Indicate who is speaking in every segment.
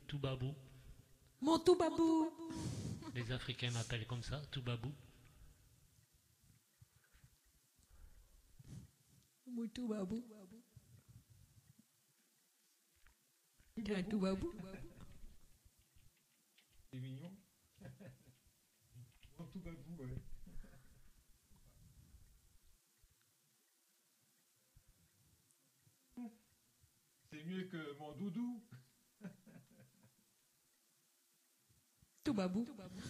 Speaker 1: Toubabou.
Speaker 2: Mon tout babou.
Speaker 1: Les Africains m'appellent comme ça, Toubabou.
Speaker 2: Mon tout babou. T'es un tout babou.
Speaker 3: C'est mignon. Mon tout babou, ouais. C'est mieux que mon doudou.
Speaker 2: Tout babou.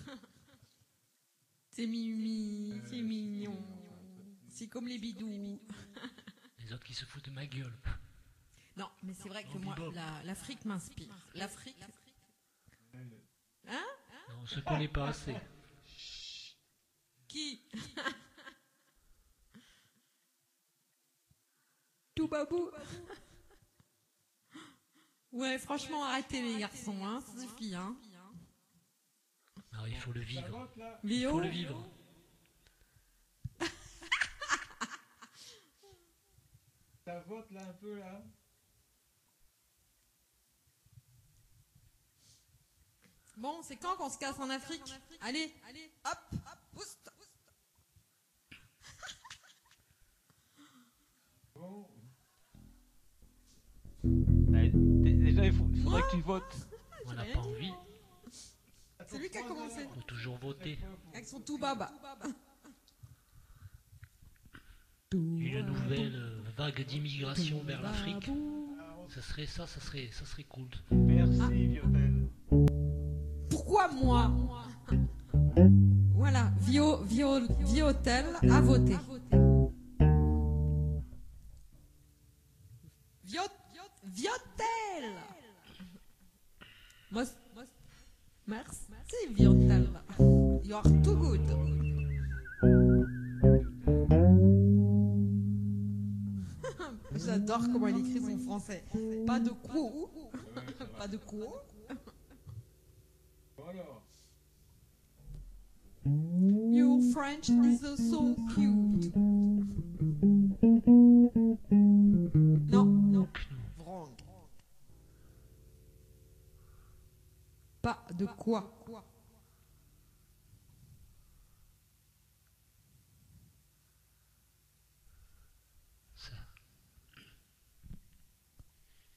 Speaker 2: C'est mimi, c'est mignon. C'est comme les bidous.
Speaker 1: Les autres qui se foutent de ma gueule.
Speaker 2: Non, mais c'est vrai que
Speaker 1: On
Speaker 2: moi,
Speaker 1: dit Bob.
Speaker 2: l'Afrique m'inspire. L'Afrique. Hein?
Speaker 1: Non, on se connaît pas assez.
Speaker 2: Qui? Tout babou. Ouais, franchement, arrêtez les garçons, hein, ça suffit, hein.
Speaker 1: Alors, il faut le
Speaker 3: Ça
Speaker 1: vivre.
Speaker 3: vote, là.
Speaker 1: Il
Speaker 2: Léo,
Speaker 1: faut le vivre.
Speaker 3: Ça vote, là, un peu, là.
Speaker 2: bon, c'est quand qu'on se casse en Afrique? Allez, hop, pousse.
Speaker 3: Bon.
Speaker 4: Déjà, il faudrait que tu votes.
Speaker 1: On n'a pas envie.
Speaker 2: C'est lui qui a commencé.
Speaker 1: Il faut toujours voter.
Speaker 2: Avec son tout baba.
Speaker 1: Une nouvelle vague d'immigration vers l'Afrique. Ça serait cool.
Speaker 4: Merci, Viotel.
Speaker 2: Pourquoi moi? Voilà, Viotel a voté. Viotel. Merci, Viotel. You are too good. J'adore comment il écrit son français. Pas de quoi. Pas de quoi.
Speaker 3: Bon, alors.
Speaker 2: Your French is so cute. Non. Wrong. Pas de quoi.